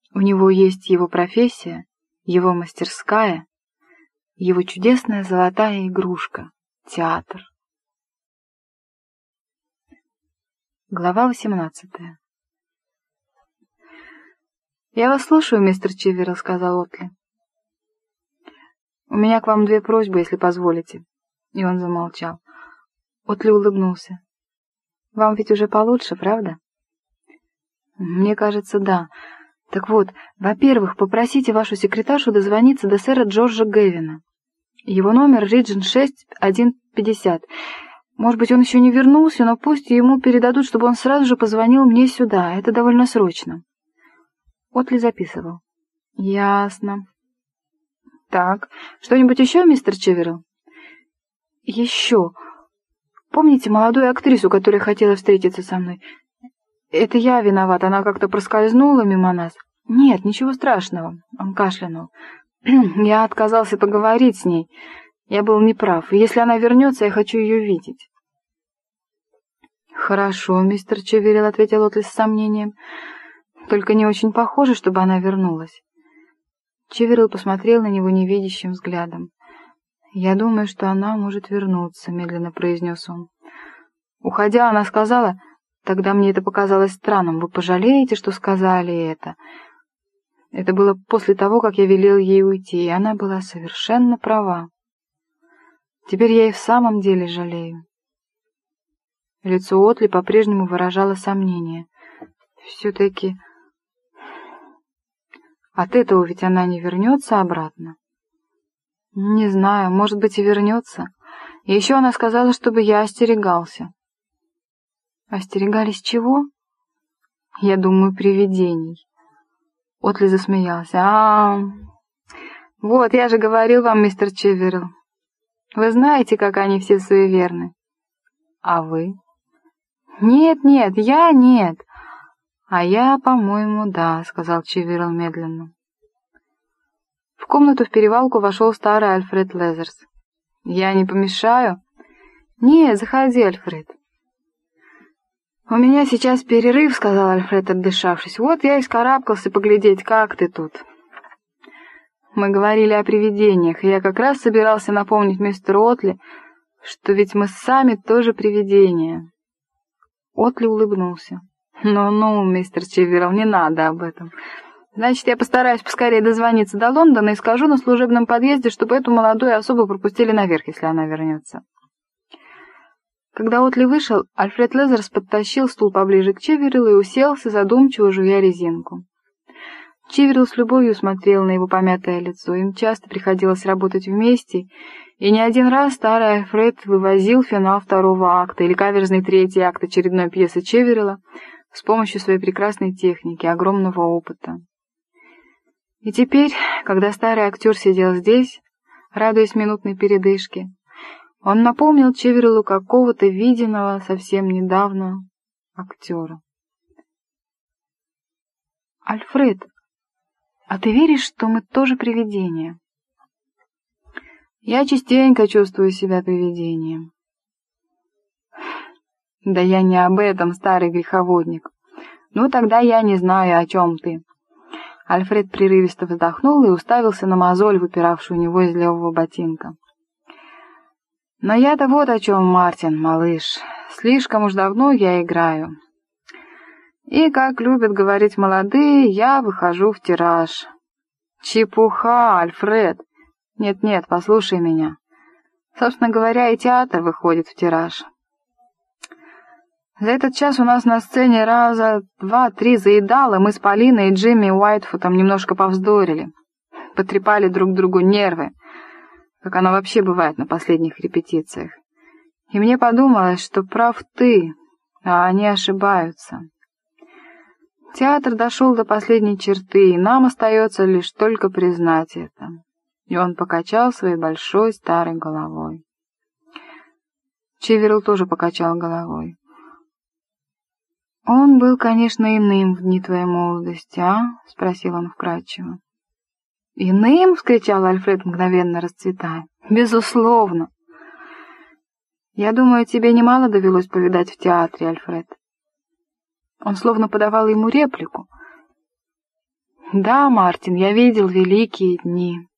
У него есть его профессия, его мастерская, его чудесная золотая игрушка — театр. Глава 18. «Я вас слушаю, мистер Чиверилл», — сказал Отли. «У меня к вам 2 просьбы, если позволите». И он замолчал. Отли улыбнулся. «Вам ведь уже получше, правда?» «Мне кажется, да. Так вот, во-первых, попросите вашу секретаршу дозвониться до сэра Джорджа Гэвина. Его номер Риджин 6150. Может быть, он еще не вернулся, но пусть ему передадут, чтобы он сразу же позвонил мне сюда. Это довольно срочно». Отли записывал. «Ясно. Так, что-нибудь еще, мистер Чиверилл?» «Еще. Помните молодую актрису, которая хотела встретиться со мной? Это я виноват, она как-то проскользнула мимо нас». «Нет, ничего страшного», — он кашлянул. «Я отказался поговорить с ней. Я был неправ. И если она вернется, я хочу ее видеть». «Хорошо, мистер Чиверилл», — ответил Отли с сомнением. «Только не очень похоже, чтобы она вернулась». Чиверилл посмотрел на него невидящим взглядом. «Я думаю, что она может вернуться», — медленно произнес он. «Уходя, она сказала, тогда мне это показалось странным, вы пожалеете, что сказали это?» Это было после того, как я велел ей уйти, и она была совершенно права. Теперь я и в самом деле жалею». Лицо Отли по-прежнему выражало сомнение. «Все-таки от этого ведь она не вернется обратно?» «Не знаю, может быть, и вернется. И еще она сказала, чтобы я остерегался». «Остерегались чего?» «Я думаю, привидений». Отли засмеялся. Вот, я же говорил вам, мистер Чиверилл. Вы знаете, как они все суеверны». «А вы?» «Нет, я нет. А я, по-моему, да», — сказал Чиверилл медленно. В комнату в перевалку вошел старый Альфред Лезерс. «Я не помешаю?» «Нет, заходи, Альфред». «У меня сейчас перерыв», — сказал Альфред, отдышавшись. «Вот я и скарабкался поглядеть, как ты тут». Мы говорили о привидениях, и я как раз собирался напомнить мистеру Отли, что ведь мы сами тоже привидения. Отли улыбнулся. «Ну, мистер Чиверилл, не надо об этом. Значит, я постараюсь поскорее дозвониться до Лондона и скажу на служебном подъезде, чтобы эту молодую особу пропустили наверх, если она вернется». Когда Отли вышел, Альфред Лезерс подтащил стул поближе к Чивериллу и уселся, задумчиво жуя резинку. Чиверилл с любовью смотрел на его помятое лицо. Им часто приходилось работать вместе, и не один раз старый Альфред вывозил финал 2-го акта или каверзный 3-й акт очередной пьесы Чиверилла с помощью своей прекрасной техники, огромного опыта. И теперь, когда старый актер сидел здесь, радуясь минутной передышке, он напомнил Чивериллу какого-то виденного совсем недавно актера. «Альфред, а ты веришь, что мы тоже привидения?» «Я частенько чувствую себя привидением». «Да я не об этом, старый греховодник. Ну, тогда я не знаю, о чем ты». Альфред прерывисто вздохнул и уставился на мозоль, выпиравшую у него из левого ботинка. «Но я-то вот о чем, Мартин, малыш. Слишком уж давно я играю. И, как любят говорить молодые, я выхожу в тираж». «Чепуха, Альфред! Нет, послушай меня. Собственно говоря, и театр выходит в тираж. За этот час у нас на сцене раза 2-3 заедало, мы с Полиной и Джимми Уайтфутом немножко повздорили, потрепали друг другу нервы, как оно вообще бывает на последних репетициях. И мне подумалось, что прав ты, а они ошибаются. Театр дошел до последней черты, и нам остается лишь только признать это». И он покачал своей большой старой головой. Чиверилл тоже покачал головой. «Он был, конечно, иным в дни твоей молодости, а?» — спросил он вкратчиво. «Иным?» — вскричал Альфред, мгновенно расцветая. «Безусловно. Я думаю, тебе немало довелось повидать в театре, Альфред». Он словно подавал ему реплику. Да, Мартин, я видел великие дни.